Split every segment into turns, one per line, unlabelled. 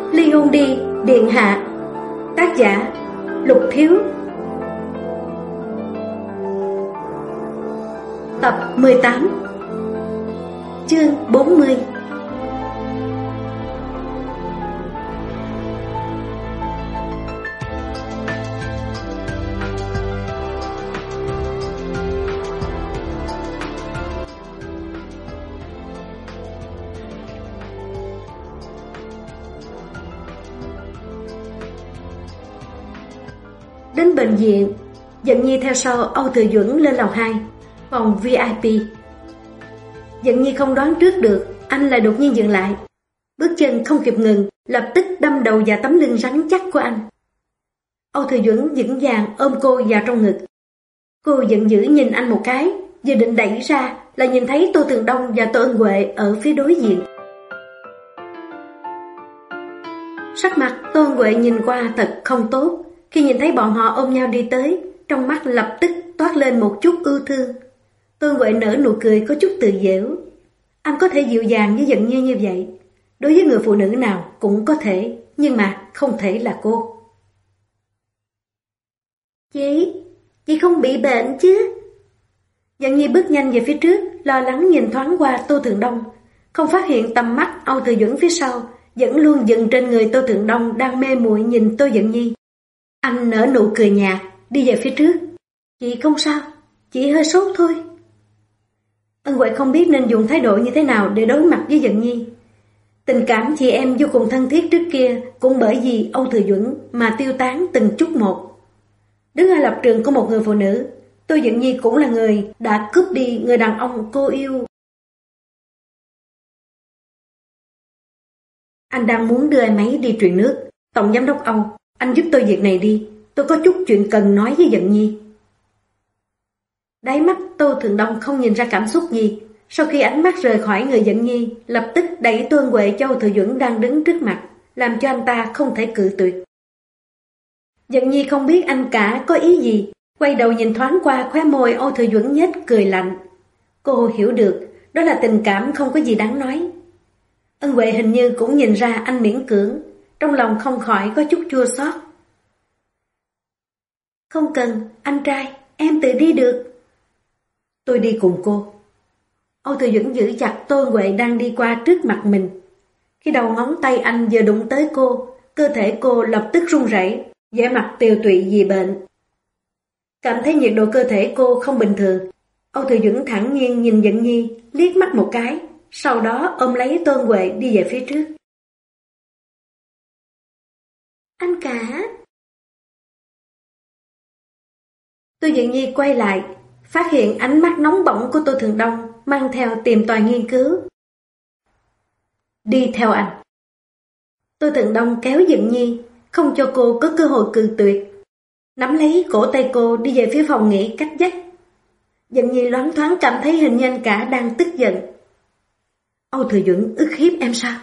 Ly hôn đi, điện hạ. Tác giả Lục Thiếu. Tập 18. Chương 40. Đến bệnh viện, Dận Nhi theo sau Âu Thừa Duẩn lên lầu 2, phòng VIP. Dận Nhi không đoán trước được anh lại đột nhiên dừng lại. Bước chân không kịp ngừng, lập tức đâm đầu vào tấm lưng rắn chắc của anh. Âu Thừa Duẩn vững vàng ôm cô vào trong ngực. Cô giận dữ nhìn anh một cái, vừa định đẩy ra là nhìn thấy Tô Thường Đông và Tô Ân Huệ ở phía đối diện. Sắc mặt Tô Ân Huệ nhìn qua thật không tốt. Khi nhìn thấy bọn họ ôm nhau đi tới, trong mắt lập tức toát lên một chút ưu thương. Tô Ân Huệ nở nụ cười có chút tự giễu. Anh có thể dịu dàng với Dận Nhi như vậy, đối với người phụ nữ nào cũng có thể, nhưng mà không thể là cô. Chị không bị bệnh chứ? Dận Nhi bước nhanh về phía trước, lo lắng nhìn thoáng qua Tô Thường Đông, không phát hiện tầm mắt Âu Thừa Duẩn phía sau vẫn luôn dừng trên người Tô Thường Đông đang mê muội nhìn Tô Dận Nhi. Anh nở nụ cười nhạt, đi về phía trước. Chị không sao, chị hơi sốt thôi. Ân Huệ không biết nên dùng thái độ như thế nào để đối mặt với Dận Nhi. Tình cảm chị em vô cùng thân thiết trước kia cũng bởi vì Âu Thừa Duẩn mà tiêu tán từng chút một. Đứng ở lập trường của một người phụ nữ, Tô Dận Nhi cũng là người đã cướp đi người đàn ông cô yêu. Anh đang muốn đưa em ấy đi truyền nước. Tổng giám đốc Âu, anh giúp tôi việc này đi, tôi có chút chuyện cần nói với Dận Nhi. Đáy mắt Tô Thường Đông không nhìn ra cảm xúc gì. Sau khi ánh mắt rời khỏi người Dận Nhi, lập tức đẩy Tô Ân Huệ cho Âu Thừa Duẩn đang đứng trước mặt, làm cho anh ta không thể cự tuyệt. Dận Nhi không biết anh cả có ý gì, quay đầu nhìn thoáng qua khóe môi Âu Thừa Duẩn nhếch cười lạnh. Cô hiểu được, đó là tình cảm không có gì đáng nói. Ân Huệ hình như cũng nhìn ra anh miễn cưỡng, trong lòng không khỏi có chút chua xót. Không cần, anh trai, em tự đi được. Tôi đi cùng cô. Âu Thừa Duẩn giữ chặt Tô Ân Huệ đang đi qua trước mặt mình. Khi đầu ngón tay anh vừa đụng tới cô, cơ thể cô lập tức run rẩy, vẻ mặt tiều tụy vì bệnh. Cảm thấy nhiệt độ cơ thể cô không bình thường, Âu Thừa Duẩn thản nhiên nhìn Dận Nhi, liếc mắt một cái, sau đó ôm lấy Tô Ân Huệ đi về phía trước. Anh cả. Tô Dận Nhi quay lại, phát hiện ánh mắt nóng bỏng của Tô Thường Đông mang theo tìm tòi nghiên cứu. Đi theo anh. Tô Thường Đông kéo Dận Nhi, không cho cô có cơ hội cự tuyệt, nắm lấy cổ tay cô đi về phía phòng nghỉ cách vách. Dận Nhi loáng thoáng cảm thấy hình như anh cả đang tức giận. Âu Thừa Duẩn ức hiếp em sao?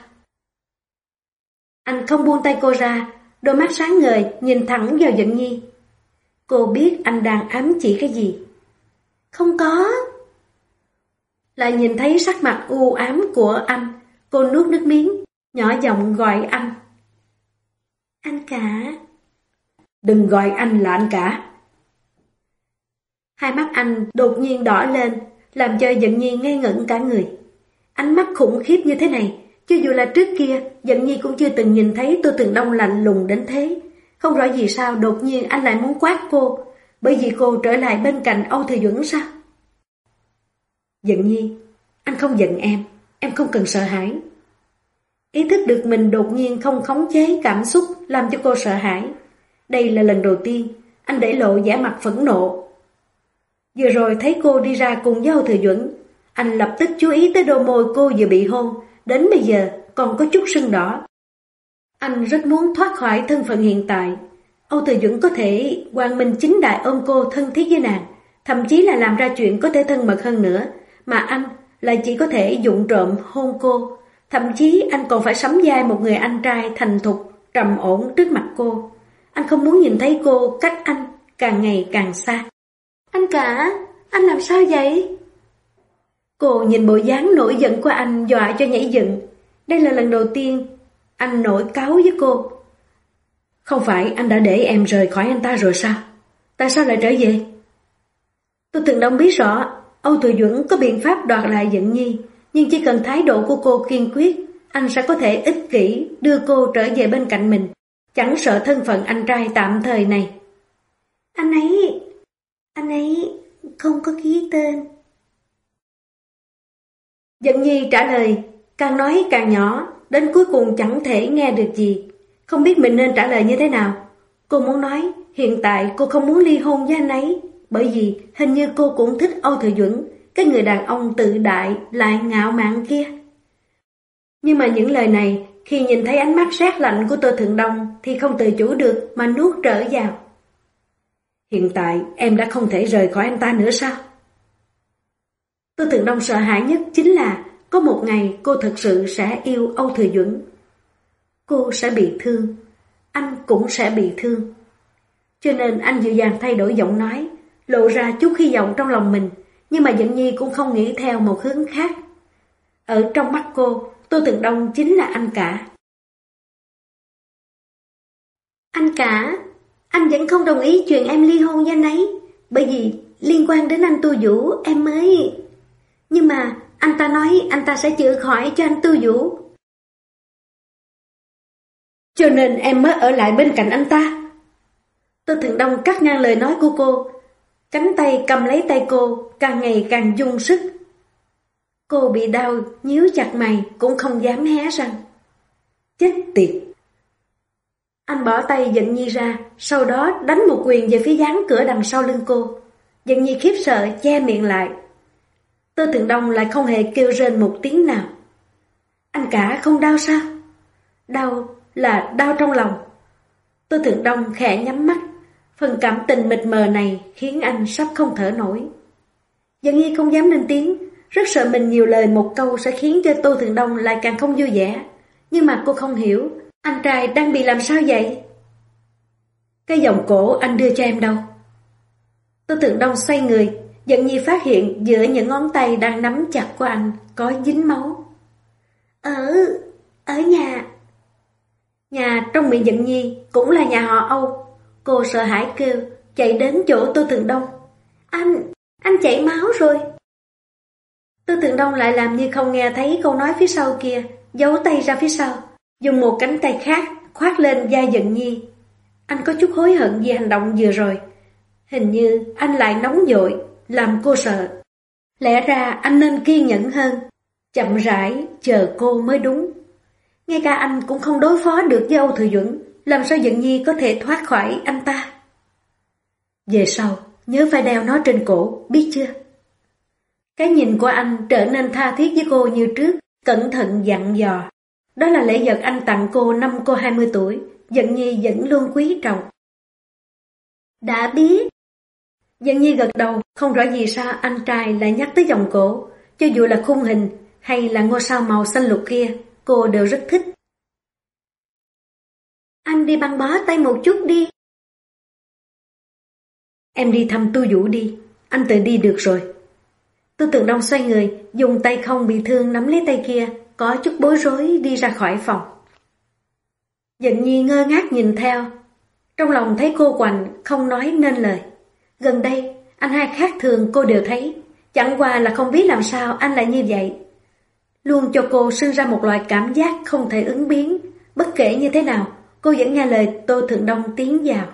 Anh không buông tay cô ra, đôi mắt sáng ngời nhìn thẳng vào Dận Nhi. Cô biết anh đang ám chỉ cái gì. Không có. Lại nhìn thấy sắc mặt u ám của anh, cô nuốt nước miếng, nhỏ giọng gọi anh. Anh cả. Đừng gọi anh là anh cả. Hai mắt anh đột nhiên đỏ lên, làm cho Dận Nhi ngây ngẩn cả người. Ánh mắt khủng khiếp như thế này, cho dù là trước kia, Dận Nhi cũng chưa từng nhìn thấy Tô Thường Đông lạnh lùng đến thế. Không rõ vì sao đột nhiên anh lại muốn quát cô, bởi vì cô trở lại bên cạnh Âu Thừa Duẩn sao? Dận Nhi, anh không giận em không cần sợ hãi. Ý thức được mình đột nhiên không khống chế cảm xúc làm cho cô sợ hãi. Đây là lần đầu tiên anh để lộ vẻ mặt phẫn nộ. Vừa rồi thấy cô đi ra cùng với Âu Thừa Duẩn, anh lập tức chú ý tới đôi môi cô vừa bị hôn, đến bây giờ còn có chút sưng đỏ. Anh rất muốn thoát khỏi thân phận hiện tại. Âu Thừa Duẩn có thể quang minh chính đại ôm cô thân thiết với nàng, thậm chí là làm ra chuyện có thể thân mật hơn nữa, mà anh lại chỉ có thể vụng trộm hôn cô. Thậm chí anh còn phải sắm vai một người anh trai thành thục, trầm ổn trước mặt cô. Anh không muốn nhìn thấy cô cách anh càng ngày càng xa. Anh cả, anh làm sao vậy? Cô nhìn bộ dáng nổi giận của anh dọa cho nhảy dựng. Đây là lần đầu tiên Anh nổi cáu với cô. Không phải anh đã để em rời khỏi anh ta rồi sao? Tại sao lại trở về? Tôi từng đông biết rõ Âu Thừa Duẩn có biện pháp đoạt lại Dận Nhi, nhưng chỉ cần thái độ của cô kiên quyết, anh sẽ có thể ích kỷ đưa cô trở về bên cạnh mình, chẳng sợ thân phận anh trai tạm thời này. Anh ấy không có ký tên. Dận Nhi trả lời, càng nói càng nhỏ, đến cuối cùng chẳng thể nghe được gì, không biết mình nên trả lời như thế nào. Cô muốn nói, hiện tại cô không muốn ly hôn với anh ấy, bởi vì hình như cô cũng thích Âu Thừa Duẩn, cái người đàn ông tự đại lại ngạo mạn kia. Nhưng mà những lời này, khi nhìn thấy ánh mắt rét lạnh của Tô Thượng Đông thì không tự chủ được mà nuốt trở vào. Hiện tại em đã không thể rời khỏi anh ta nữa sao? Tô Thượng Đông sợ hãi nhất chính là có một ngày cô thực sự sẽ yêu Âu Thừa Duẩn. Cô sẽ bị thương, anh cũng sẽ bị thương. Cho nên anh dịu dàng thay đổi giọng nói, lộ ra chút hy vọng trong lòng mình, nhưng mà Dận Nhi cũng không nghĩ theo một hướng khác. Ở trong mắt cô, Tô Thượng Đông chính là anh cả. Anh cả, anh vẫn không đồng ý chuyện em ly hôn với anh ấy, bởi vì liên quan đến anh Tu Vũ em mới... Nhưng mà anh ta nói anh ta sẽ chữa khỏi cho anh Tu Vũ. Cho nên em mới ở lại bên cạnh anh ta. Tô Thượng Đông cắt ngang lời nói của cô, cánh tay cầm lấy tay cô càng ngày càng dùng sức. Cô bị đau, nhíu chặt mày cũng không dám hé răng. Chết tiệt! Anh bỏ tay Dận Nhi ra, sau đó đánh một quyền về phía dáng cửa đằng sau lưng cô. Dận Nhi khiếp sợ che miệng lại. Tô Thượng Đông lại không hề kêu rên một tiếng nào. Anh cả không đau sao? Đau là đau trong lòng. Tô Thượng Đông khẽ nhắm mắt, phần cảm tình mịt mờ này khiến anh sắp không thở nổi. Dận Nhi không dám lên tiếng, rất sợ mình nhiều lời một câu sẽ khiến cho Tô Thượng Đông lại càng không vui vẻ. Nhưng mà cô không hiểu, anh trai đang bị làm sao vậy? Cái vòng cổ anh đưa cho em đâu? Tô Thượng Đông xoay người, Dận Nhi phát hiện giữa những ngón tay đang nắm chặt của anh có dính máu. Ở nhà. Nhà trong miệng Dận Nhi cũng là nhà họ Âu. Cô sợ hãi kêu, chạy đến chỗ Tô Thượng Đông. Anh chảy máu rồi. Tô Thượng Đông lại làm như không nghe thấy câu nói phía sau kia, giấu tay ra phía sau, dùng một cánh tay khác khoác lên vai Dận Nhi. Anh có chút hối hận vì hành động vừa rồi. Hình như anh lại nóng vội, làm cô sợ. Lẽ ra anh nên kiên nhẫn hơn, chậm rãi chờ cô mới đúng. Ngay cả anh cũng không đối phó được với Âu Thừa Duẩn, làm sao Dận Nhi có thể thoát khỏi anh ta? Về sau, nhớ phải đeo nó trên cổ, biết chưa? Cái nhìn của anh trở nên tha thiết với cô như trước, cẩn thận dặn dò. Đó là lễ vật anh tặng cô năm cô 20 tuổi, Dận Nhi vẫn luôn quý trọng. Đã biết. Dận Nhi gật đầu, không rõ vì sao anh trai lại nhắc tới vòng cổ. Cho dù là khung hình hay là ngôi sao màu xanh lục kia, cô đều rất thích. Anh đi băng bó tay một chút đi. Em đi thăm Tu Vũ đi, anh tự đi được rồi. Tô Thượng Đông xoay người, dùng tay không bị thương nắm lấy tay kia, có chút bối rối đi ra khỏi phòng. Dận Nhi ngơ ngác nhìn theo, trong lòng thấy cô quạnh, không nói nên lời. Gần đây, anh hai khác thường cô đều thấy, chẳng qua là không biết làm sao anh lại như vậy. Luôn cho cô sinh ra một loại cảm giác không thể ứng biến, bất kể như thế nào, cô vẫn nghe lời Tô Thượng Đông tiến vào.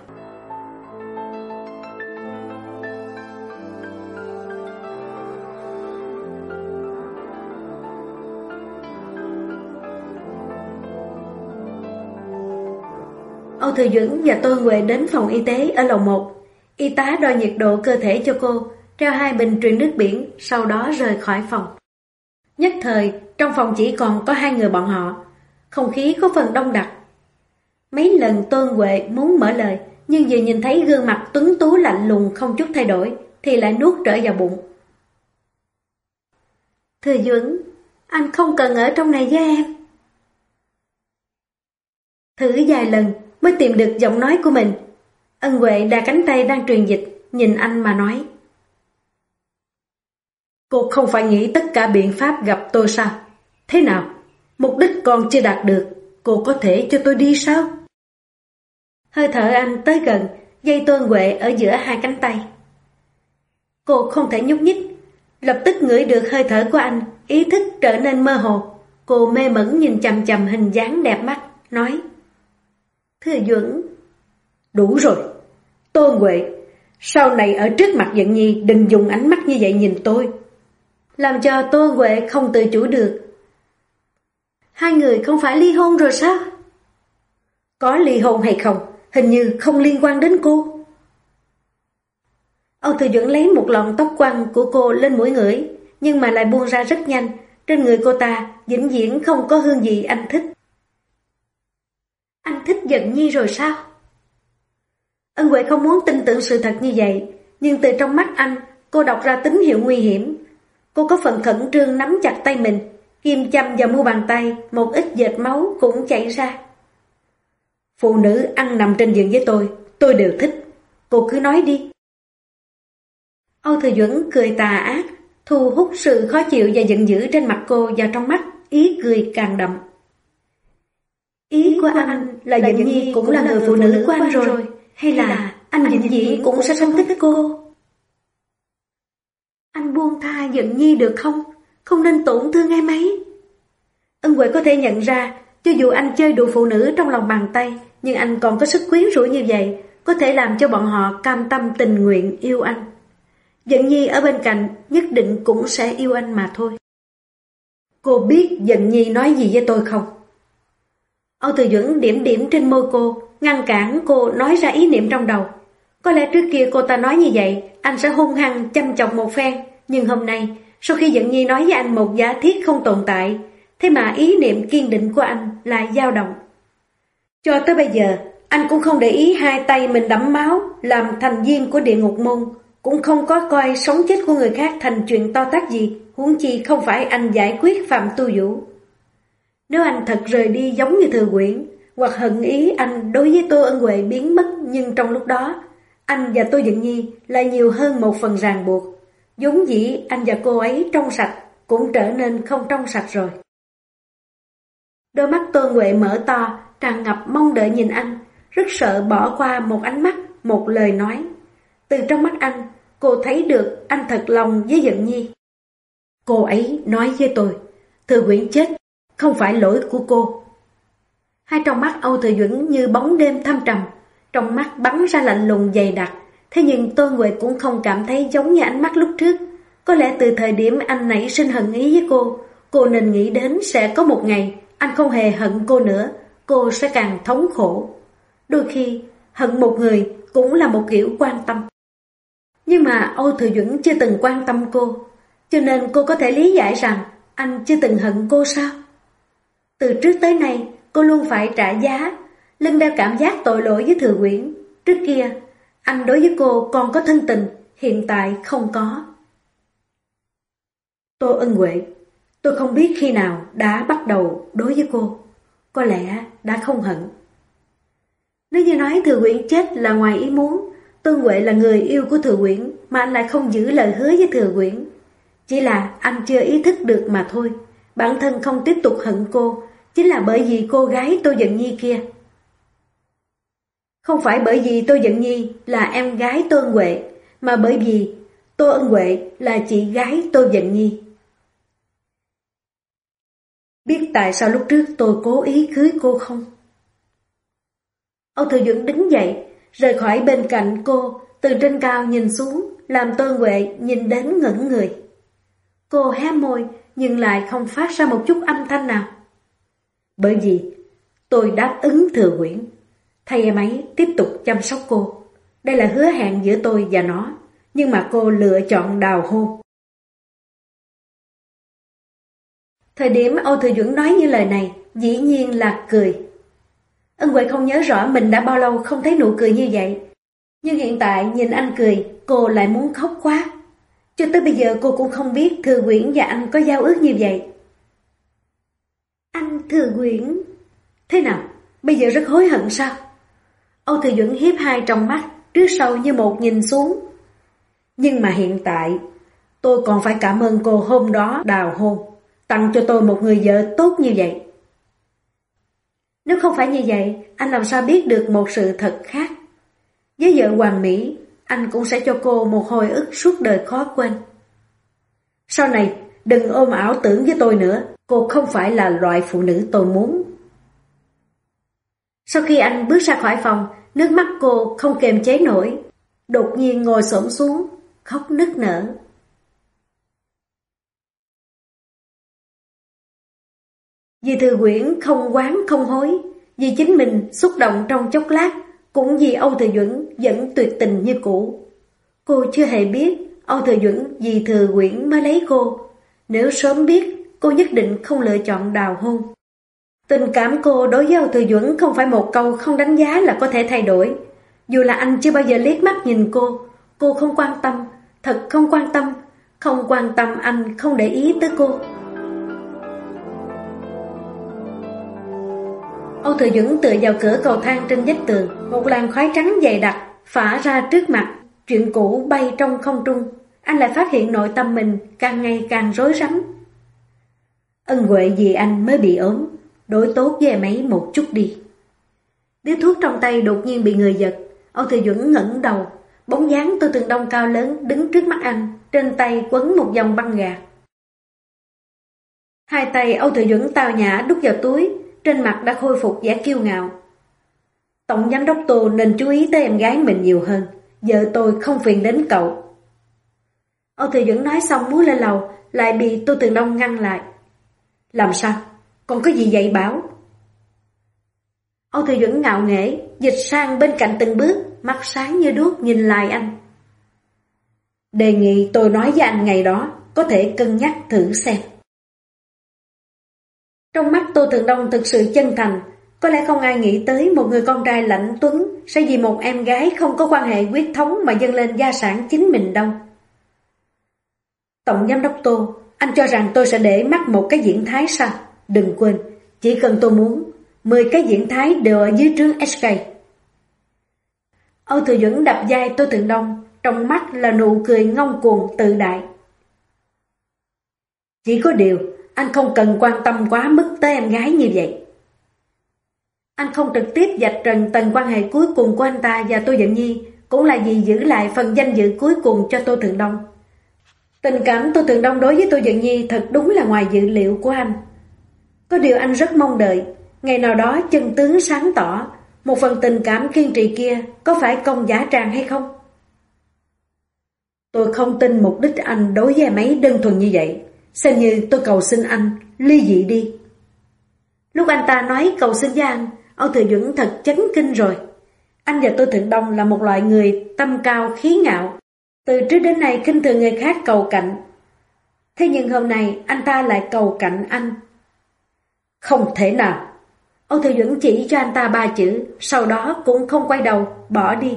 Âu Thừa Duẩn và Tô Huệ đến phòng y tế ở lầu 1. Y tá đo nhiệt độ cơ thể cho cô, treo 2 bình truyền nước biển, sau đó rời khỏi phòng. Nhất thời, trong phòng chỉ còn có 2 người bọn họ. Không khí có phần đông đặc. Mấy lần Tô Huệ muốn mở lời, nhưng vừa nhìn thấy gương mặt tuấn tú lạnh lùng không chút thay đổi, thì lại nuốt trở vào bụng. Thừa Duẩn, anh không cần ở trong này với em. Thử vài lần mới tìm được giọng nói của mình. Ân Huệ đà cánh tay đang truyền dịch, nhìn anh mà nói. Cô không phải nghĩ tất cả biện pháp gặp tôi sao? Thế nào? Mục đích còn chưa đạt được, cô có thể cho tôi đi sao? Hơi thở anh tới gần, dây Tôn Huệ ở giữa hai cánh tay. Cô không thể nhúc nhích, lập tức ngửi được hơi thở của anh, ý thức trở nên mơ hồ. Cô mê mẩn nhìn chằm chằm hình dáng đẹp mắt, nói: Thư Duẩn. Đủ rồi, Tôn Huệ, sau này ở trước mặt Dận Nhi đừng dùng ánh mắt như vậy nhìn tôi. Làm cho Tôn Huệ không tự chủ được. Hai người không phải ly hôn rồi sao? Có ly hôn hay không, hình như không liên quan đến cô. Âu Thư Duẩn lấy một lọn tóc quăn của cô lên mũi ngửi, nhưng mà lại buông ra rất nhanh. Trên người cô ta vĩnh viễn không có hương vị anh thích. Anh thích Dận Nhi rồi sao? Ân Huệ không muốn tin tưởng sự thật như vậy, nhưng từ trong mắt anh, cô đọc ra tín hiệu nguy hiểm. Cô có phần khẩn trương nắm chặt tay mình, kim châm vào mu bàn tay, một ít vệt máu cũng chảy ra. Phụ nữ ăn nằm trên giường với tôi đều thích. Cô cứ nói đi. Âu Thư Duẩn cười tà ác, thu hút sự khó chịu và giận dữ trên mặt cô vào trong mắt, ý cười càng đậm. Ý của anh là Dận Nhi cũng là người phụ nữ của anh rồi, hay là anh vĩnh viễn cũng sẽ không thích cô? Anh buông tha Dận Nhi được không? Không nên tổn thương em ấy. Ân Huệ có thể nhận ra, cho dù anh chơi đùa phụ nữ trong lòng bàn tay, nhưng anh còn có sức quyến rũ như vậy, có thể làm cho bọn họ cam tâm tình nguyện yêu anh. Dận Nhi ở bên cạnh nhất định cũng sẽ yêu anh mà thôi. Cô biết Dận Nhi nói gì với tôi không? Âu Từ Duẩn điểm điểm trên môi cô, ngăn cản cô nói ra ý niệm trong đầu. Có lẽ trước kia cô ta nói như vậy, anh sẽ hung hăng chăm chọc một phen. Nhưng hôm nay, sau khi Dận Nhi nói với anh một giả thiết không tồn tại, thế mà ý niệm kiên định của anh lại dao động. Cho tới bây giờ, anh cũng không để ý hai tay mình đẫm máu, làm thành viên của địa ngục môn, cũng không có coi sống chết của người khác thành chuyện to tát gì, huống chi không phải anh giải quyết Phạm Tu Vũ. Nếu anh thật rời đi giống như Thừa Quyển, hoặc hận ý anh đối với Tô Ân Huệ biến mất, nhưng trong lúc đó, anh và Tô Dận Nhi lại nhiều hơn một phần ràng buộc. Vốn dĩ anh và cô ấy trong sạch, cũng trở nên không trong sạch rồi. Đôi mắt Tô Huệ mở to, tràn ngập mong đợi nhìn anh, rất sợ bỏ qua một ánh mắt, một lời nói. Từ trong mắt anh, cô thấy được anh thật lòng với Dận Nhi. Cô ấy nói với tôi, Thừa Quyển chết, không phải lỗi của cô. Hai trong mắt Âu Thừa Duẩn như bóng đêm thâm trầm, trong mắt bắn ra lạnh lùng dày đặc. Thế nhưng Tô Huệ cũng không cảm thấy giống như ánh mắt lúc trước. Có lẽ từ thời điểm anh nảy sinh hận ý với cô nên nghĩ đến sẽ có một ngày anh không hề hận cô nữa, cô sẽ càng thống khổ. Đôi khi, hận một người cũng là một kiểu quan tâm. Nhưng mà Âu Thừa Duẩn chưa từng quan tâm cô, cho nên cô có thể lý giải rằng anh chưa từng hận cô sao? Từ trước tới nay, cô luôn phải trả giá, lưng đeo cảm giác tội lỗi với Thừa Quyển. Trước kia, anh đối với cô còn có thân tình, hiện tại không có. Tô Ân Huệ, tôi không biết khi nào đã bắt đầu đối với cô, có lẽ đã không hận. Nếu như nói Thừa Quyển chết là ngoài ý muốn, Tô Huệ là người yêu của Thừa Quyển mà anh lại không giữ lời hứa với Thừa Quyển. Chỉ là anh chưa ý thức được mà thôi. Bản thân không tiếp tục hận cô chính là bởi vì cô gái Tô Dận Nhi kia. Không phải bởi vì Tô Dận Nhi là em gái Tô Ân Huệ, mà bởi vì Tô Ân Huệ là chị gái Tô Dận Nhi. Biết tại sao lúc trước tôi cố ý cưới cô không? Âu Thừa Duẩn đứng dậy, rời khỏi bên cạnh cô, từ trên cao nhìn xuống, làm Tô Ân Huệ nhìn đến ngẩn người. Cô hé môi, nhưng lại không phát ra một chút âm thanh nào. Bởi vì tôi đáp ứng Thừa Quyển, thay em ấy tiếp tục chăm sóc cô. Đây là hứa hẹn giữa tôi và nó, nhưng mà cô lựa chọn đào hôn. Thời điểm Âu Thừa Duẩn nói như lời này, dĩ nhiên là cười. Ân Huệ không nhớ rõ mình đã bao lâu không thấy nụ cười như vậy. Nhưng hiện tại nhìn anh cười, cô lại muốn khóc quá. Cho tới bây giờ cô cũng không biết Thừa Quyển và anh có giao ước như vậy. Anh Thừa Quyển... Thế nào? Bây giờ rất hối hận sao? Âu Thừa Duẩn hiếp hai trong mắt, trước sau như một nhìn xuống. Nhưng mà hiện tại, tôi còn phải cảm ơn cô hôm đó đào hôn, tặng cho tôi một người vợ tốt như vậy. Nếu không phải như vậy, anh làm sao biết được một sự thật khác? Với vợ hoàn mỹ, anh cũng sẽ cho cô một hồi ức suốt đời khó quên. Sau này, đừng ôm ảo tưởng với tôi nữa, cô không phải là loại phụ nữ tôi muốn. Sau khi anh bước ra khỏi phòng, nước mắt cô không kềm chế nổi, đột nhiên ngồi xổm xuống, khóc nức nở. Vì Thư Quyển không oán không hối, vì chính mình xúc động trong chốc lát, cũng vì Âu Thừa Duẩn vẫn tuyệt tình như cũ. Cô chưa hề biết Âu Thừa Duẩn vì Thư Quyển mới lấy cô. Nếu sớm biết, cô nhất định không lựa chọn đào hôn. Tình cảm cô đối với Âu Thừa Duẩn không phải một câu không đánh giá là có thể thay đổi. Dù là anh chưa bao giờ liếc mắt nhìn cô không quan tâm, thật không quan tâm anh không để ý tới cô. Âu Thừa Duẩn tựa vào cửa cầu thang trên vách tường, một làn khói trắng dày đặc phả ra trước mặt, chuyện cũ bay trong không trung. Anh lại phát hiện nội tâm mình càng ngày càng rối rắm. Ân huệ vì anh mới bị ốm, đối tốt với em ấy một chút đi. Điếu thuốc trong tay đột nhiên bị người giật. Âu Thừa Duẩn ngẩng đầu, bóng dáng Tô Tường Đông cao lớn đứng trước mắt anh, trên tay quấn một vòng băng gạc. Hai tay Âu Thừa Duẩn tao nhã đút vào túi, trên mặt đã khôi phục vẻ kiêu ngạo. Tổng giám đốc Tô nên chú ý tới em gái mình nhiều hơn, vợ tôi không phiền đến cậu. Âu Thừa Duẩn nói xong muốn lên lầu, lại bị Tô Tường Đông ngăn lại. Làm sao? Còn có gì dạy bảo? Âu Thừa Duẩn ngạo nghễ, dịch sang bên cạnh từng bước, mắt sáng như đuốc nhìn lại anh. Đề nghị tôi nói với anh ngày đó, có thể cân nhắc thử xem. Trong mắt Tô Tường Đông thực sự chân thành, có lẽ không ai nghĩ tới một người con trai lãnh tuấn sẽ vì một em gái không có quan hệ huyết thống mà dâng lên gia sản chính mình đâu. Tổng giám đốc Tô, anh cho rằng tôi sẽ để mắt một cái diễn thái sao? Đừng quên, chỉ cần tôi muốn, 10 cái diễn thái đều ở dưới trướng SK. Âu Thừa Duẩn đập vai Tô Tường Đông, trong mắt là nụ cười ngông cuồng tự đại. Chỉ có điều, anh không cần quan tâm quá mức tới em gái như vậy. Anh không trực tiếp vạch trần tầng quan hệ cuối cùng của anh ta và Tô Dận Nhi, cũng là vì giữ lại phần danh dự cuối cùng cho Tô Tường Đông. Tình cảm Tô Tường Đông đối với Tô Dận Nhi thật đúng là ngoài dự liệu của anh. Có điều anh rất mong đợi, ngày nào đó chân tướng sáng tỏ, một phần tình cảm kiên trì kia có phải công giả tràng hay không? Tôi không tin mục đích anh đối với em ấy đơn thuần như vậy. Xem như tôi cầu xin anh, ly dị đi. Lúc anh ta nói cầu xin với anh, Âu Thừa Duẩn thật chấn kinh rồi. Anh và Tô Tường Đông là một loại người tâm cao khí ngạo, từ trước đến nay khinh thường người khác cầu cạnh. Thế nhưng hôm nay anh ta lại cầu cạnh anh. Không thể nào. Âu Thừa Duẩn chỉ cho anh ta 3 chữ, sau đó cũng không quay đầu, bỏ đi.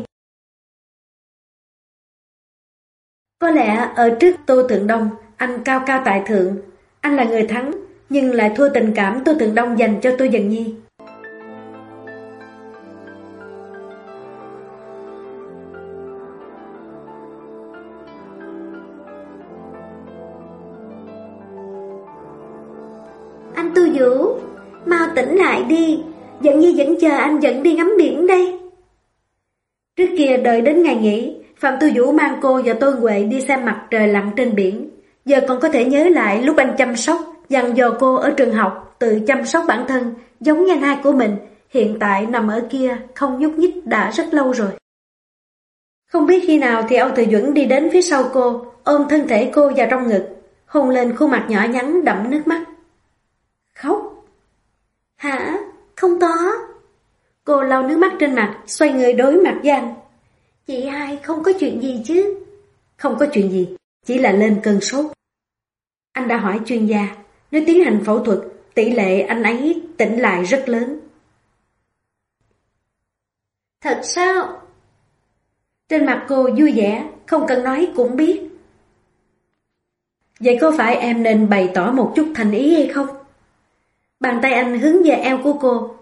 Có lẽ ở trước Tô Tường Đông, anh cao cao tại thượng, anh là người thắng, nhưng lại thua tình cảm Tô Tường Đông dành cho Tô Dận Nhi. Anh Tô Vũ, mau tỉnh lại đi, Dận Nhi vẫn chờ anh dẫn đi ngắm biển đây. Trước kia đợi đến ngày nghỉ, Phạm Tô Vũ mang cô và Tôn Huệ đi xem mặt trời lặn trên biển. Giờ còn có thể nhớ lại lúc anh chăm sóc, dặn dò cô ở trường học tự chăm sóc bản thân, giống như anh hai của mình, hiện tại nằm ở kia không nhúc nhích đã rất lâu rồi. Không biết khi nào thì Âu Thừa Duẩn đi đến phía sau cô, ôm thân thể cô vào trong ngực, hôn lên khuôn mặt nhỏ nhắn đẫm nước mắt. Khóc? Hả? Không có. Cô lau nước mắt trên mặt, xoay người đối mặt với anh. Chị hai không có chuyện gì chứ? Không có chuyện gì, chỉ là lên cơn sốt. Anh đã hỏi chuyên gia, nếu tiến hành phẫu thuật, tỷ lệ anh ấy tỉnh lại rất lớn. Thật sao? Trên mặt cô vui vẻ, không cần nói cũng biết. Vậy có phải em nên bày tỏ một chút thành ý hay không? Bàn tay anh hướng về eo của cô.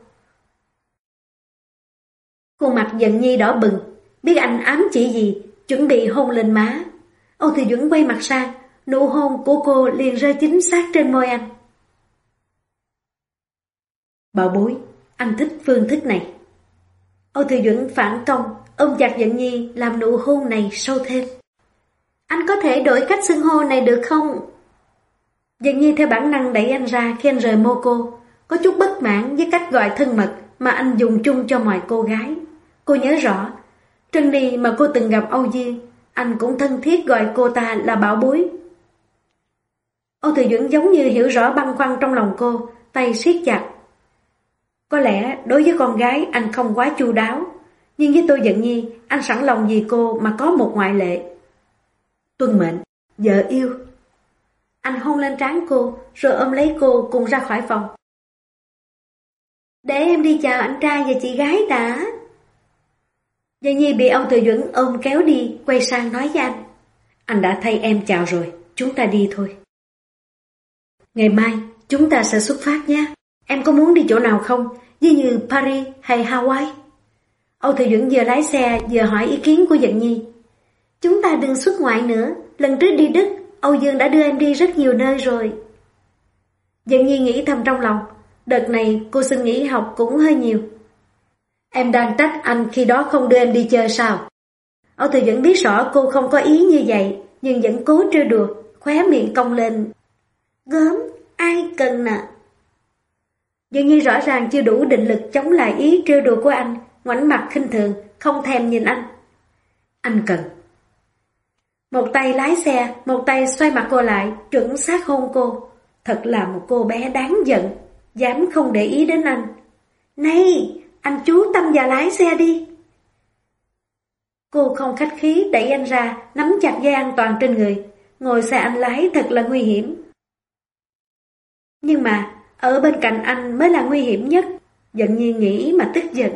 Khuôn mặt Dận Nhi đỏ bừng, biết anh ám chỉ gì, chuẩn bị hôn lên má. Âu Thừa Duẩn quay mặt sang, nụ hôn của cô liền rơi chính xác trên môi anh. Bảo bối, Anh thích phương thức này. Âu Thừa Duẩn phản công, ôm chặt Dận Nhi làm nụ hôn này sâu thêm. Anh có thể đổi cách xưng hô này được không? Dận Nhi theo bản năng đẩy anh ra khi anh rời mô cô, có chút bất mãn với cách gọi thân mật mà anh dùng chung cho mọi cô gái. Cô nhớ rõ, Trân Ni mà cô từng gặp Âu Dương, anh cũng thân thiết gọi cô ta là bảo bối. Âu Thừa Duẩn giống như hiểu rõ băn khoăn trong lòng cô, tay siết chặt. Có lẽ đối với con gái anh không quá chu đáo, nhưng với tôi Dận Nhi, anh sẵn lòng vì cô mà có một ngoại lệ. Tuân mệnh, vợ yêu. Anh hôn lên trán cô, rồi ôm lấy cô cùng ra khỏi phòng. Để em đi chờ anh trai và chị gái đã. Dận Nhi bị Âu Thừa Duẩn ôm kéo đi, quay sang nói với anh. Anh đã thay em chào rồi, chúng ta đi thôi. Ngày mai, chúng ta sẽ xuất phát nhé. Em có muốn đi chỗ nào không? Ví như Paris hay Hawaii? Âu Thừa Duẩn vừa lái xe vừa hỏi ý kiến của Dận Nhi. Chúng ta đừng xuất ngoại nữa. Lần trước đi Đức, Âu Dương đã đưa em đi rất nhiều nơi rồi. Dận Nhi nghĩ thầm trong lòng. Đợt này cô xin nghỉ học cũng hơi nhiều. Em đang trách anh khi đó không đưa em đi chơi sao? Âu Thừa Duẩn biết rõ cô không có ý như vậy, nhưng vẫn cố trêu đùa, khóe miệng cong lên. Gớm, ai cần nè. Dường như rõ ràng chưa đủ định lực chống lại ý trêu đùa của anh, ngoảnh mặt khinh thường, không thèm nhìn anh. Anh cần. Một tay lái xe, một tay xoay mặt cô lại, chuẩn xác hôn cô. Thật là một cô bé đáng giận, dám không để ý đến anh. Này, anh chú tâm vào lái xe đi. Cô không khách khí đẩy anh ra, nắm chặt dây an toàn trên người. Ngồi xe anh lái thật là nguy hiểm. Nhưng mà, ở bên cạnh anh mới là nguy hiểm nhất. Dận Nhi nghĩ mà tức giận.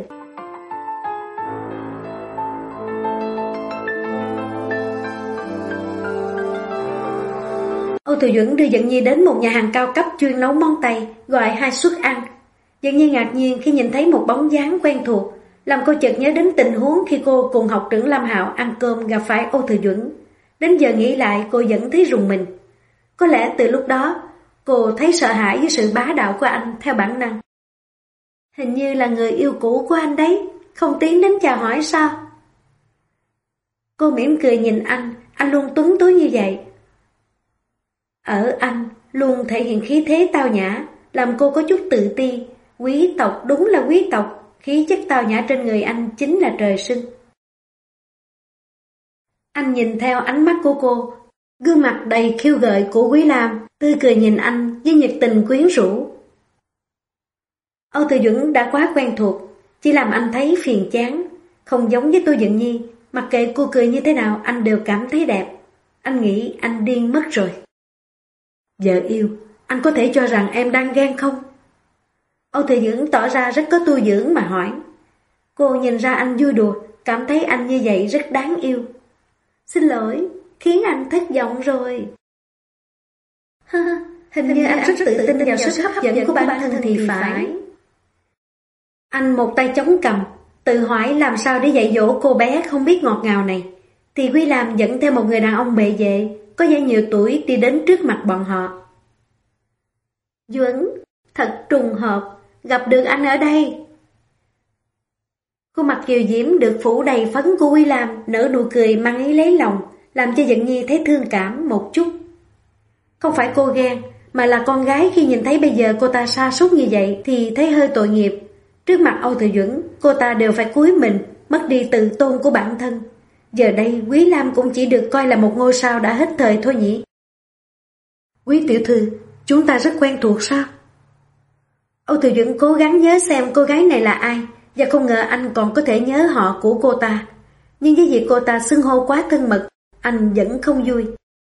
Âu Thừa Duẩn đưa Dận Nhi đến một nhà hàng cao cấp chuyên nấu món Tây, gọi 2 suất ăn. Dận Nhi ngạc nhiên khi nhìn thấy một bóng dáng quen thuộc, làm cô chợt nhớ đến tình huống khi cô cùng học trưởng Lâm Hạo ăn cơm gặp phải Âu Thừa Duẩn. Đến giờ nghĩ lại cô vẫn thấy rùng mình. Có lẽ từ lúc đó, cô thấy sợ hãi với sự bá đạo của anh theo bản năng. Hình như là người yêu cũ của anh đấy, không tiến đến chào hỏi sao? Cô mỉm cười nhìn anh luôn tuấn tú như vậy. Ở anh luôn thể hiện khí thế tao nhã, làm cô có chút tự ti. Quý tộc đúng là quý tộc, khí chất tao nhã trên người anh chính là trời sinh. Anh nhìn theo ánh mắt của cô, gương mặt đầy khiêu gợi của Quý Lam, tươi cười nhìn anh với nhiệt tình quyến rũ. Âu Thừa Duẩn đã quá quen thuộc, chỉ làm anh thấy phiền chán. Không giống với tôi Dận Nhi, mặc kệ cô cười như thế nào anh đều cảm thấy đẹp. Anh nghĩ anh điên mất rồi. Vợ yêu, anh có thể cho rằng em đang ghen không? Âu Thừa Duẩn tỏ ra rất có tu dưỡng mà hỏi. Cô nhìn ra anh vui đùa, cảm thấy anh như vậy rất đáng yêu. Xin lỗi, khiến anh thất vọng rồi. Hình như anh rất tự tin vào sức hấp dẫn của bản thân thì phải. Anh một tay chống cằm, tự hỏi làm sao để dạy dỗ cô bé không biết ngọt ngào này. Thì Quý Lam dẫn theo một người đàn ông bề vệ, có vẻ nhiều tuổi đi đến trước mặt bọn họ. Duẩn, thật trùng hợp, gặp được anh ở đây. Khuôn mặt kiều diễm được phủ đầy phấn của Quý Lam nở nụ cười mang ý lấy lòng, làm cho Dận Nhi thấy thương cảm một chút. Không phải cô ghen, mà là con gái khi nhìn thấy bây giờ cô ta sa sút như vậy thì thấy hơi tội nghiệp. Trước mặt Âu Thừa Duẩn, cô ta đều phải cúi mình, mất đi tự tôn của bản thân. Giờ đây Quý Lam cũng chỉ được coi là một ngôi sao đã hết thời thôi nhỉ. Quý tiểu thư, chúng ta rất quen thuộc sao? Âu Thừa Duẩn cố gắng nhớ xem cô gái này là ai, và không ngờ anh còn có thể nhớ họ của cô ta. Nhưng với việc cô ta xưng hô quá thân mật, anh vẫn không vui.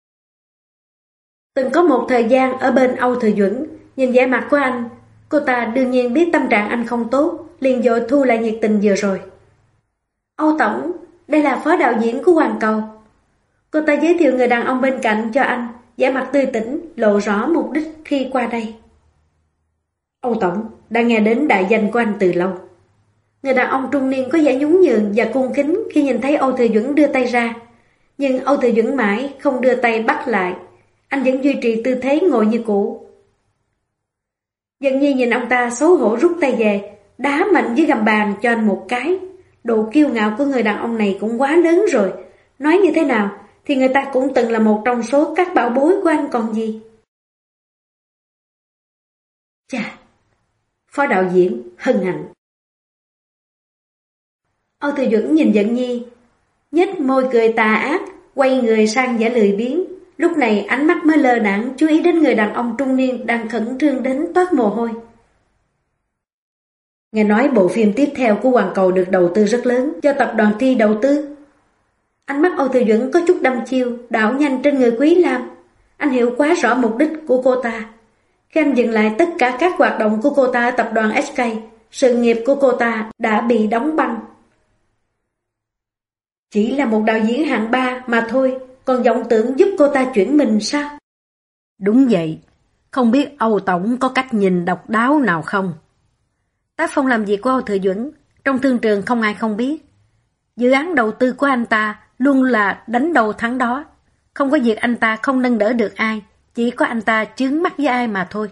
Từng có một thời gian ở bên Âu Thừa Duẩn, nhìn vẻ mặt của anh, cô ta đương nhiên biết tâm trạng anh không tốt, liền vội thu lại nhiệt tình vừa rồi. Âu tổng, đây là phó đạo diễn của Hoàn Cầu. Cô ta giới thiệu người đàn ông bên cạnh cho anh, vẻ mặt tươi tỉnh, lộ rõ mục đích khi qua đây. Âu tổng, đã nghe đến đại danh của anh từ lâu. Người đàn ông trung niên có vẻ nhún nhường và cung kính khi nhìn thấy Âu Thừa Duẩn đưa tay ra. Nhưng Âu Thừa Duẩn mãi không đưa tay bắt lại. Anh vẫn duy trì tư thế ngồi như cũ. Dận Nhi nhìn ông ta xấu hổ rút tay về. đá mạnh dưới gầm bàn cho anh một cái. Độ kiêu ngạo của người đàn ông này cũng quá lớn rồi. Nói như thế nào thì người ta cũng từng là một trong số các bảo bối của anh còn gì. Chà, phó đạo diễn hân hạnh. Âu Thừa Duẩn nhìn Dận Nhi, nhếch môi cười tà ác, quay người sang vẻ lười biếng. Lúc này ánh mắt mới lơ đãng chú ý đến người đàn ông trung niên đang khẩn trương đến toát mồ hôi. Nghe nói bộ phim tiếp theo của Hoàn Cầu được đầu tư rất lớn, do tập đoàn Thi đầu tư. Ánh mắt Âu Thừa Duẩn có chút đăm chiêu, đảo nhanh trên người Quý Lam. Anh hiểu quá rõ mục đích của cô ta. Khi anh dừng lại tất cả các hoạt động của cô ta ở tập đoàn SK, sự nghiệp của cô ta đã bị đóng băng. Chỉ là một đạo diễn hạng 3 mà thôi, còn vọng tưởng giúp cô ta chuyển mình sao?
Đúng vậy, không biết Âu Tổng có cách nhìn độc đáo nào không? Tác phong làm việc của Âu Thừa Duẩn, trong thương trường không ai không biết. Dự án đầu tư của anh ta luôn là đánh đầu thắng đó. Không có việc anh ta không nâng đỡ được ai, chỉ có anh ta chướng mắt với ai mà thôi.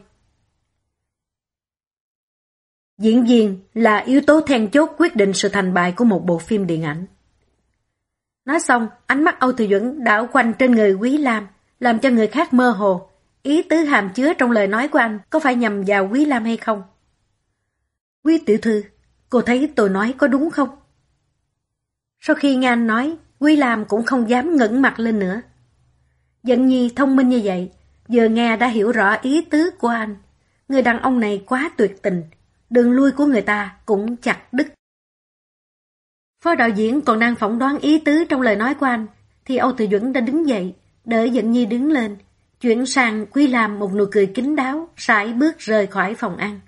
Diễn viên là yếu tố then chốt quyết định sự thành bại của một bộ phim điện ảnh. Nói xong, ánh mắt Âu Thừa Duẩn đảo quanh trên người Quý Lam, làm cho người khác mơ hồ. Ý tứ hàm chứa trong lời nói của anh có phải nhằm vào Quý Lam hay không? Quý tiểu thư, cô thấy tôi nói có đúng không? Sau khi nghe anh nói, Quý Lam cũng không dám ngẩng mặt lên nữa. Dận Nhi thông minh như vậy, vừa nghe đã hiểu rõ ý tứ của anh. Người đàn ông này quá tuyệt tình, đường lui của người ta cũng chặt đứt. Phó đạo diễn còn đang phỏng đoán ý tứ trong lời nói của anh, thì Âu Thừa Duẩn đã đứng dậy, đỡ Dận Nhi đứng lên, chuyển sang Quý Lam một nụ cười kín đáo, sải bước rời khỏi phòng ăn.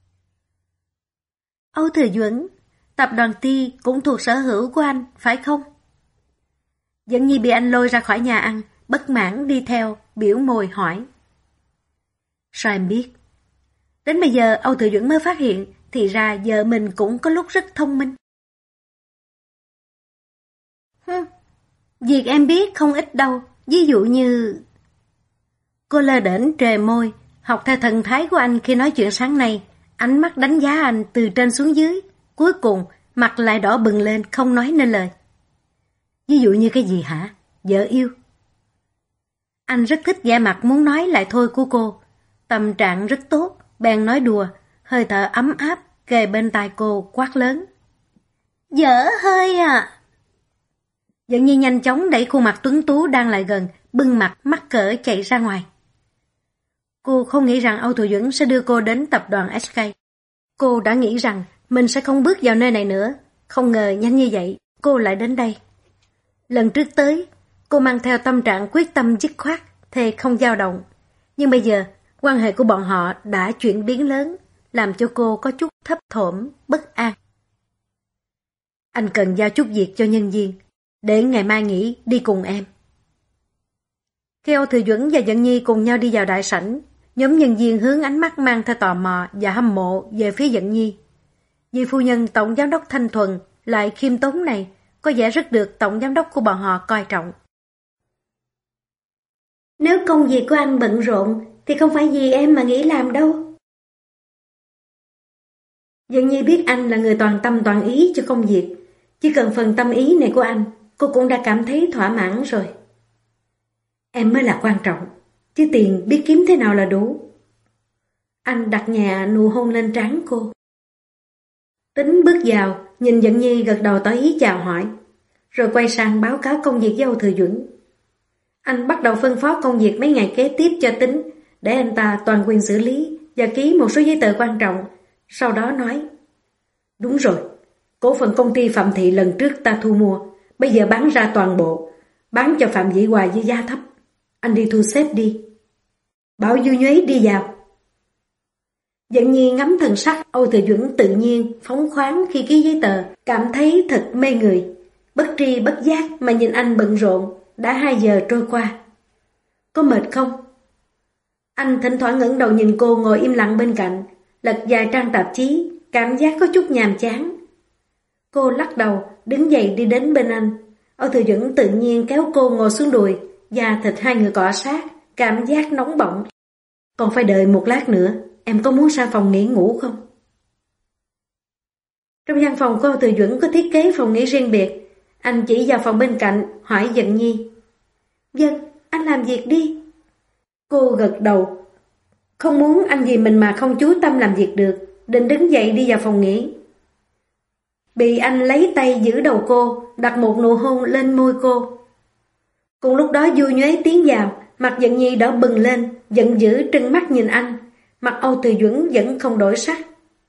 Âu Thừa Duẩn, tập đoàn Ti cũng thuộc sở hữu của anh, phải không? Dận Nhi bị anh lôi ra khỏi nhà ăn, bất mãn đi theo, biểu môi hỏi. Sao em biết? Đến bây giờ Âu Thừa Duẩn mới phát hiện, thì ra vợ mình cũng có lúc rất thông minh. Việc em biết không ít đâu, ví dụ như... Cô lơ đễnh trề môi, học theo thần thái của anh khi nói chuyện sáng nay, ánh mắt đánh giá anh từ trên xuống dưới, cuối cùng mặt lại đỏ bừng lên không nói nên lời. Ví dụ như cái gì hả? Vợ yêu. Anh rất thích vẻ mặt muốn nói lại thôi của cô, tâm trạng rất tốt, bèn nói đùa, hơi thở ấm áp kề bên tai cô quát lớn. Dở hơi à! Dận Nhi nhanh chóng đẩy khuôn mặt tuấn tú đang lại gần, bưng mặt mắc cỡ chạy ra ngoài. Cô không nghĩ rằng Âu Thừa Duẩn sẽ đưa cô đến tập đoàn SK. Cô đã nghĩ rằng mình sẽ không bước vào nơi này nữa, không ngờ nhanh như vậy cô lại đến đây. Lần trước tới, cô mang theo tâm trạng quyết tâm dứt khoát, thề không dao động. Nhưng bây giờ, quan hệ của bọn họ đã chuyển biến lớn, làm cho cô có chút thấp thỏm, bất an. Anh cần giao chút việc cho nhân viên, để ngày mai nghỉ đi cùng em. Khi Âu Thừa Duẩn và Dận Nhi cùng nhau đi vào đại sảnh, nhóm nhân viên hướng ánh mắt mang theo tò mò và hâm mộ về phía Dận Nhi. Vì phu nhân tổng giám đốc Thanh Thuần lại khiêm tốn này, có vẻ rất được tổng giám đốc của bọn họ coi trọng.
Nếu công việc của anh bận rộn, thì không phải vì em mà nghĩ làm đâu. Dận Nhi biết anh là người toàn tâm toàn ý cho công việc. Chỉ cần phần tâm ý này của anh, cô cũng đã cảm thấy thỏa mãn rồi. Em mới là quan trọng, chứ tiền biết kiếm thế nào là đủ. Anh đặt nhẹ nụ hôn lên trán cô. Tính bước vào, nhìn Dận Nhi gật đầu tỏ ý chào hỏi, rồi quay sang báo cáo công việc với Âu Thừa Duẩn. Anh bắt đầu phân phó công việc mấy ngày kế tiếp cho Tính, để anh ta toàn quyền xử lý và ký một số giấy tờ quan trọng. Sau đó nói, đúng rồi, cổ phần công ty Phạm Thị lần trước ta thu mua, bây giờ bán ra toàn bộ, bán cho Phạm Vĩ Hoài với giá thấp. Anh đi thu xếp đi. Bảo Du Nhuế đi vào. Dận Nhi ngắm thần sắc Âu Thừa Duẩn tự nhiên, phóng khoáng khi ký giấy tờ, cảm thấy thật mê người. Bất tri bất giác mà nhìn anh bận rộn, đã 2 giờ trôi qua. Có mệt không? Anh thỉnh thoảng ngẩng đầu nhìn cô ngồi im lặng bên cạnh, lật vài trang tạp chí, cảm giác có chút nhàm chán. Cô lắc đầu, đứng dậy đi đến bên anh. Âu Thừa Duẩn tự nhiên kéo cô ngồi xuống đùi, da thịt hai người cọ sát, cảm giác nóng bỏng. Còn phải đợi một lát nữa, em có muốn ra phòng nghỉ ngủ không? Trong văn phòng của Âu Từ Duẩn có thiết kế phòng nghỉ riêng biệt. Anh chỉ vào phòng bên cạnh, hỏi Dận Nhi. Vâng, anh làm việc đi. Cô gật đầu. Không muốn anh vì mình mà không chú tâm làm việc được, định đứng dậy đi vào phòng nghỉ. Bị anh lấy tay giữ đầu cô, đặt một nụ hôn lên môi cô. Cùng lúc đó Du Nhuế tiến vào, mặt Dận Nhi đỏ bừng lên, giận dữ trừng mắt nhìn anh. Mặt Âu Từ Duẩn vẫn không đổi sắc.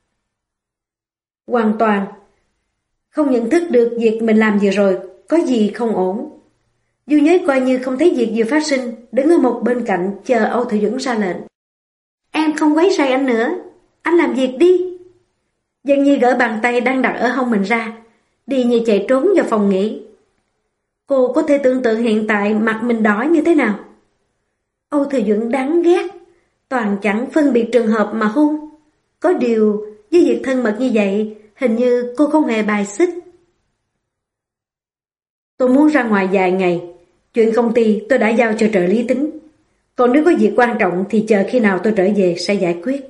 Hoàn toàn không nhận thức được việc mình làm vừa rồi, có gì không ổn. Du Nhuế coi như không thấy việc vừa phát sinh, đứng ở một bên cạnh chờ Âu Từ Duẩn ra lệnh. Em không quấy rầy anh nữa, anh làm việc đi. Dận Nhi gỡ bàn tay đang đặt ở hông mình ra, đi như chạy trốn vào phòng nghỉ. Cô có thể tưởng tượng hiện tại mặt mình đỏ như thế nào. Âu Từ Duẩn đáng ghét, toàn chẳng phân biệt trường hợp mà hôn. Có điều, với việc thân mật như vậy, hình như cô không hề bài xích. Tôi muốn ra ngoài vài ngày, chuyện công ty tôi đã giao cho trợ lý tính. Còn nếu có việc quan trọng thì chờ khi nào tôi trở về sẽ giải quyết.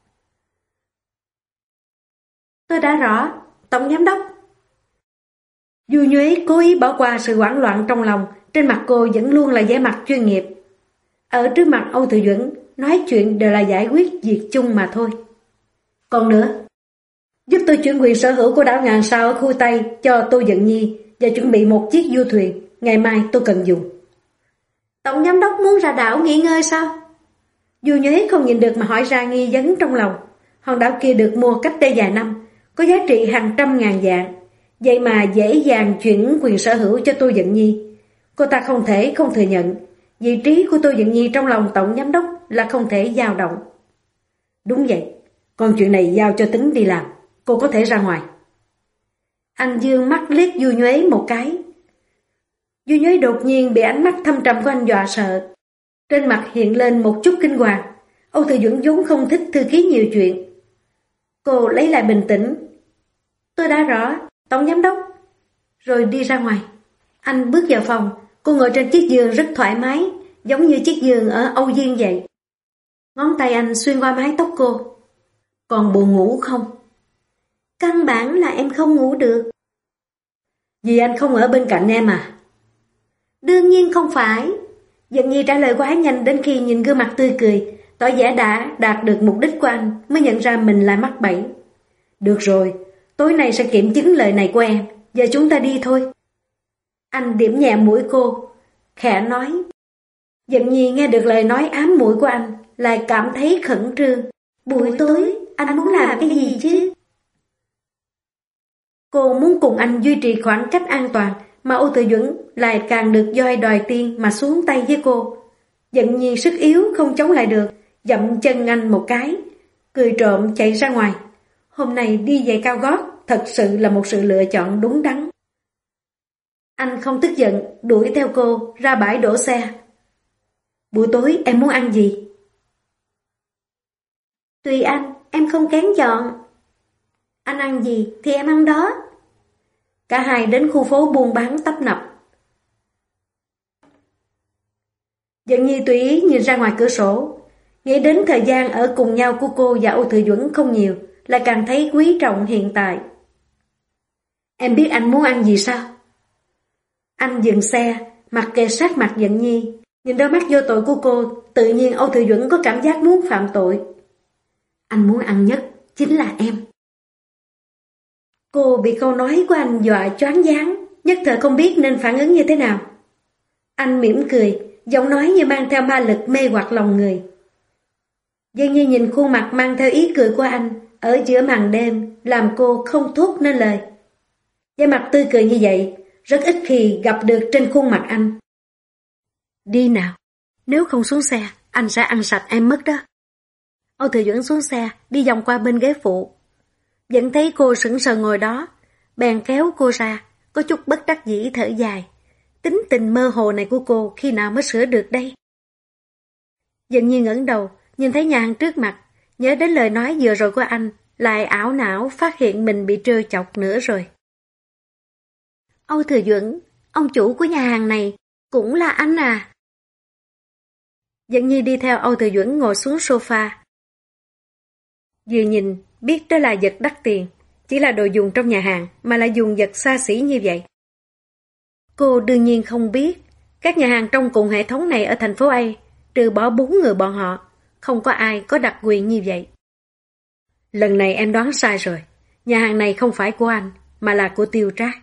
Tôi đã rõ, Tổng Giám đốc. Du Nhuế cố ý bỏ qua sự hoảng loạn trong lòng, trên mặt cô vẫn luôn là vẻ mặt chuyên nghiệp. Ở trước mặt Âu Từ Duẩn, nói chuyện đều là giải quyết việc chung mà thôi. Còn nữa, giúp tôi chuyển quyền sở hữu của đảo Ngàn Sao ở khu Tây cho Tô Dận Nhi và chuẩn bị một chiếc du thuyền, ngày mai tôi cần dùng. Tổng Giám đốc muốn ra đảo nghỉ ngơi sao? Du Nhuế không nhìn được mà hỏi ra nghi vấn trong lòng. Hòn đảo kia được mua cách đây vài năm, có giá trị hàng trăm ngàn vạn. Vậy mà dễ dàng chuyển quyền sở hữu cho Tô Dận Nhi. Cô ta không thể không thừa nhận, vị trí của Tô Dận Nhi trong lòng Tổng Giám đốc là không thể dao động. Đúng vậy, còn chuyện này giao cho Tính đi làm, cô có thể ra ngoài. Anh dương mắt liếc Du Nhuế một cái. Du Nhuế đột nhiên bị ánh mắt thâm trầm của anh dọa sợ. Trên mặt hiện lên một chút kinh hoàng. Âu Từ Duẩn vốn không thích thư ký nhiều chuyện. Cô lấy lại bình tĩnh. Tôi đã rõ, Tổng Giám đốc. Rồi đi ra ngoài. Anh bước vào phòng. Cô ngồi trên chiếc giường rất thoải mái, giống như chiếc giường ở Âu Dương vậy. Ngón tay anh xuyên qua mái tóc cô. Còn buồn ngủ không? Căn bản là em không ngủ được. Vì anh không ở bên cạnh em à? Đương nhiên không phải. Dận Nhi trả lời quá nhanh đến khi nhìn gương mặt tươi cười, tỏ vẻ đã đạt được mục đích của anh, mới nhận ra mình lại mắc bẫy. Được rồi, tối nay sẽ kiểm chứng lời này của em, giờ chúng ta đi thôi. Anh điểm nhẹ mũi cô, khẽ nói. Dận Nhi nghe được lời nói ám muội của anh, lại cảm thấy khẩn trương. Buổi tối, anh muốn làm cái gì chứ? Cô muốn cùng anh duy trì khoảng cách an toàn, mà Âu Từ Duẩn lại càng được doi đòi tiên mà xuống tay với cô. Dận Nhi sức yếu không chống lại được, dậm chân anh một cái, cười trộm chạy ra ngoài. Hôm nay đi giày cao gót thật sự là một sự lựa chọn đúng đắn. Anh không tức giận, đuổi theo cô ra bãi đổ xe. Buổi tối em muốn ăn gì? Tùy anh, em không kén chọn. Anh ăn gì thì em ăn đó. Cả hai đến khu phố buôn bán tấp nập. Dận Nhi tùy ý nhìn ra ngoài cửa sổ, nghĩ đến thời gian ở cùng nhau của cô và Âu Thừa Duẩn không nhiều, lại càng thấy quý trọng hiện tại. Em biết anh muốn ăn gì sao? Anh dừng xe, mặt kề sát mặt Dận Nhi, nhìn đôi mắt vô tội của cô, tự nhiên Âu Thừa Duẩn có cảm giác muốn phạm tội. Anh muốn ăn nhất chính là em. Cô bị câu nói của anh dọa choáng váng, nhất thời không biết nên phản ứng như thế nào. Anh mỉm cười, giọng nói như mang theo ma lực mê hoặc lòng người. Dường như nhìn khuôn mặt mang theo ý cười của anh ở giữa màn đêm, làm cô không thốt nên lời. Vẻ mặt tươi cười như vậy, rất ít khi gặp được trên khuôn mặt anh. Đi nào, nếu không xuống xe, anh sẽ ăn sạch em mất đó. Âu Thừa Duẩn xuống xe, đi vòng qua bên ghế phụ. Vẫn thấy cô sững sờ ngồi đó, bèn kéo cô ra, có chút bất đắc dĩ thở dài. Tính tình mơ hồ này của cô khi nào mới sửa được đây? Dần nhiên ngẩng đầu, nhìn thấy nhà hàng trước mặt, nhớ đến lời nói vừa rồi của anh, lại ảo não phát hiện mình bị trêu chọc nữa rồi. Âu Thừa Duẩn, ông chủ của nhà hàng này, cũng là anh à? Dần Nhi đi theo Âu Thừa Duẩn ngồi xuống sofa. Vừa nhìn, biết đó là vật đắt tiền, chỉ là đồ dùng trong nhà hàng mà lại dùng vật xa xỉ như vậy. Cô đương nhiên không biết, các nhà hàng trong cùng hệ thống này ở thành phố A, trừ bỏ 4 người bọn họ, không có ai có đặc quyền như vậy. Lần này em đoán sai rồi, nhà hàng này không phải của anh, mà là của Tiêu Trác.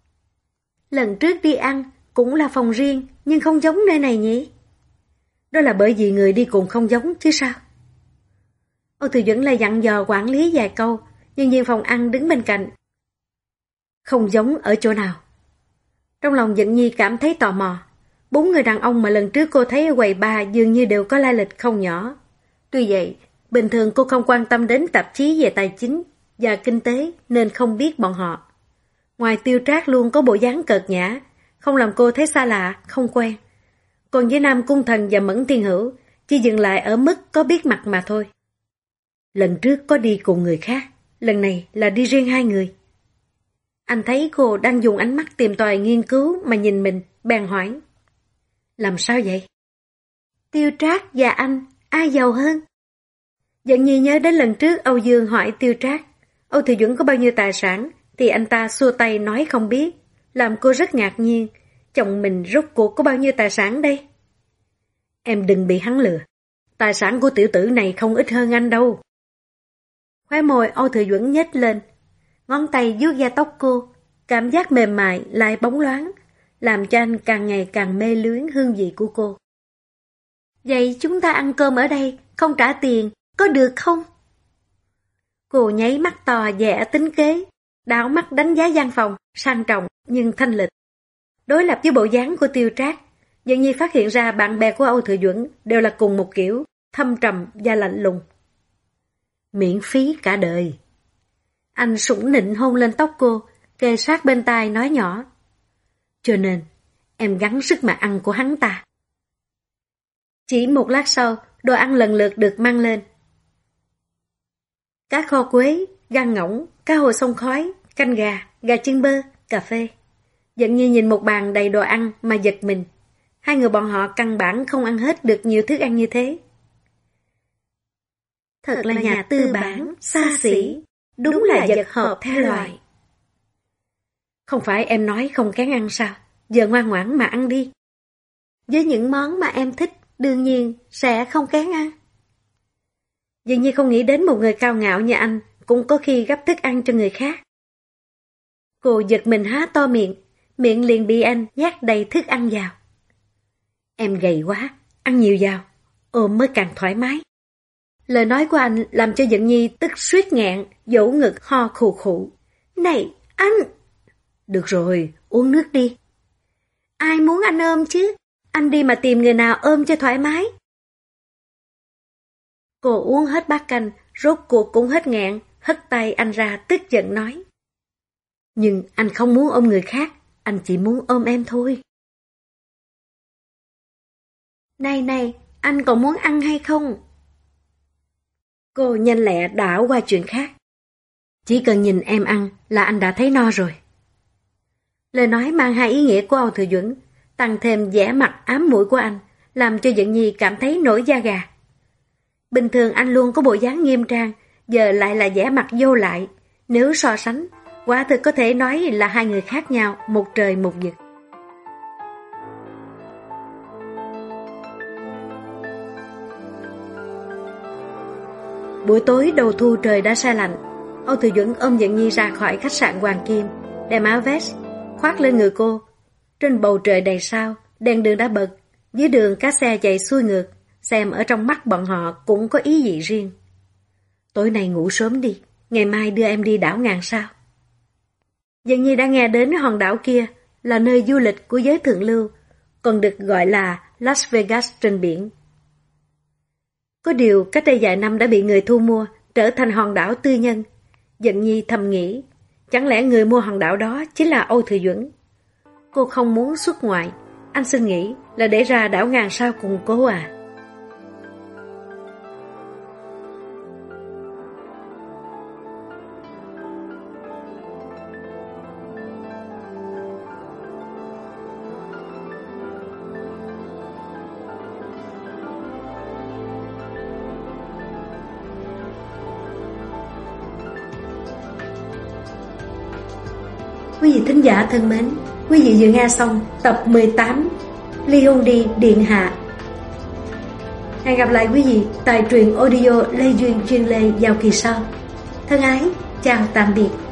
Lần trước đi ăn cũng là phòng riêng, nhưng không giống nơi này nhỉ?
Đó là bởi vì người đi cùng không giống chứ sao?
Âu Thừa Duẩn lại dặn dò quản lý vài câu, nhân viên phòng ăn đứng bên cạnh.
Không giống ở chỗ nào?
Trong lòng Dận Nhi cảm thấy tò mò. 4 người đàn ông mà lần trước cô thấy ở quầy bar dường như đều có lai lịch không nhỏ. Tuy vậy, bình thường cô không quan tâm đến tạp chí về tài chính và kinh tế nên không biết bọn họ. Ngoài Tiêu Trác luôn có bộ dáng cợt nhã, không làm cô thấy xa lạ, không quen. Còn với Nam Cung Thần và Mẫn Thiên Hữu, chỉ dừng lại ở mức có biết mặt mà thôi.
Lần trước có đi cùng người khác, lần này là đi riêng 2 người.
Anh thấy cô đang dùng ánh mắt tìm tòi nghiên cứu mà nhìn mình, bèn hỏi.
Làm sao vậy?
Tiêu Trác và anh, ai giàu hơn? Dận Nhi nhớ đến lần trước Âu Dương hỏi Tiêu Trác, Âu Thừa Duẩn có bao nhiêu tài sản, thì anh ta xua tay nói không biết, làm cô rất ngạc nhiên. Chồng mình rốt cuộc có bao nhiêu tài sản đây?
Em đừng bị hắn lừa, tài sản của tiểu tử này không ít hơn anh đâu.
Khóe môi Âu Thừa Duẩn nhếch lên, ngón tay vuốt da tóc cô, cảm giác mềm mại lại bóng loáng, làm cho anh càng ngày càng mê luyến hương vị của cô. Vậy chúng ta ăn cơm ở đây, không trả tiền, có được không? Cô nháy mắt to vẻ tính kế, đảo mắt đánh giá gian phòng, sang trọng nhưng thanh lịch. Đối lập với bộ dáng của Tiêu Trác, Dận Nhi phát hiện ra bạn bè của Âu Thừa Duẩn đều là cùng một kiểu, thâm trầm và lạnh lùng.
Miễn phí cả đời.
Anh sủng nịnh hôn lên tóc cô, kề sát bên tai nói nhỏ.
Cho nên, em gắng sức mà ăn của hắn ta.
Chỉ một lát sau, đồ ăn lần lượt được mang lên. Cá kho quế, gan ngỗng, cá hồi xông khói, canh gà, gà chiên bơ, cà phê. Dận Nhi nhìn một bàn đầy đồ ăn mà giật mình. 2 người bọn họ căn bản không ăn hết được nhiều thức ăn như thế. Thật là nhà tư bản, xa xỉ, đúng là vật hợp theo loài.
Không phải em nói không kén ăn sao? Giờ ngoan ngoãn mà ăn đi.
Với những món mà em thích, đương nhiên sẽ không kén ăn.
Dường như không nghĩ đến một người cao ngạo như anh cũng có khi gấp thức ăn cho người khác.
Cô giật mình há to miệng, miệng liền bị anh nhét đầy thức ăn vào.
Em gầy quá, ăn nhiều vào, ôm mới càng thoải mái.
Lời nói của anh làm cho Dận Nhi tức suýt nghẹn, vỗ ngực ho khù khụ. Này, anh!
Được rồi, uống nước đi.
Ai muốn anh ôm chứ? Anh đi mà tìm người nào ôm cho thoải mái. Cô uống hết bát canh, rốt cuộc cũng hết nghẹn, hất tay anh ra tức giận nói.
Nhưng anh không muốn ôm người khác, anh chỉ muốn ôm em thôi.
Này, anh còn muốn ăn hay không?
Cô nhanh lẹ đảo qua chuyện khác. Chỉ cần nhìn em ăn là anh đã thấy no rồi.
Lời nói mang hai ý nghĩa của Âu Thừa Duẩn, tăng thêm vẻ mặt ám muội của anh, làm cho Dận Nhi cảm thấy nổi da gà. Bình thường anh luôn có bộ dáng nghiêm trang, giờ lại là vẻ mặt vô lại. Nếu so sánh, quả thực có thể nói là 2 người khác nhau, một trời một vực. Buổi tối đầu thu trời đã se lạnh, Âu Thừa Duẩn ôm Dận Nhi ra khỏi khách sạn Hoàng Kim, đem áo vest khoác lên người cô. Trên bầu trời đầy sao, đèn đường đã bật, dưới đường các xe chạy xuôi ngược, xem ở trong mắt bọn họ cũng có ý gì riêng.
Tối nay ngủ sớm đi, ngày mai đưa em đi đảo ngàn sao.
Dận Nhi đã nghe đến hòn đảo kia là nơi du lịch của giới thượng lưu, còn được gọi là Las Vegas trên biển. Có điều cách đây vài năm đã bị người thu mua, trở thành hòn đảo tư nhân. Dận Nhi thầm nghĩ, chẳng lẽ người mua hòn đảo đó chính là Âu Thừa Duẩn? Cô không muốn xuất ngoại, anh xin nghỉ là để ra đảo ngàn sao cùng cô à?
Quý vị thính giả thân mến, quý vị vừa nghe xong tập 18 Ly hôn đi điện hạ. Hẹn gặp lại quý vị tại truyện audio Lê Duyên chuyên Lê vào kỳ sau. Thân ái, chào tạm biệt.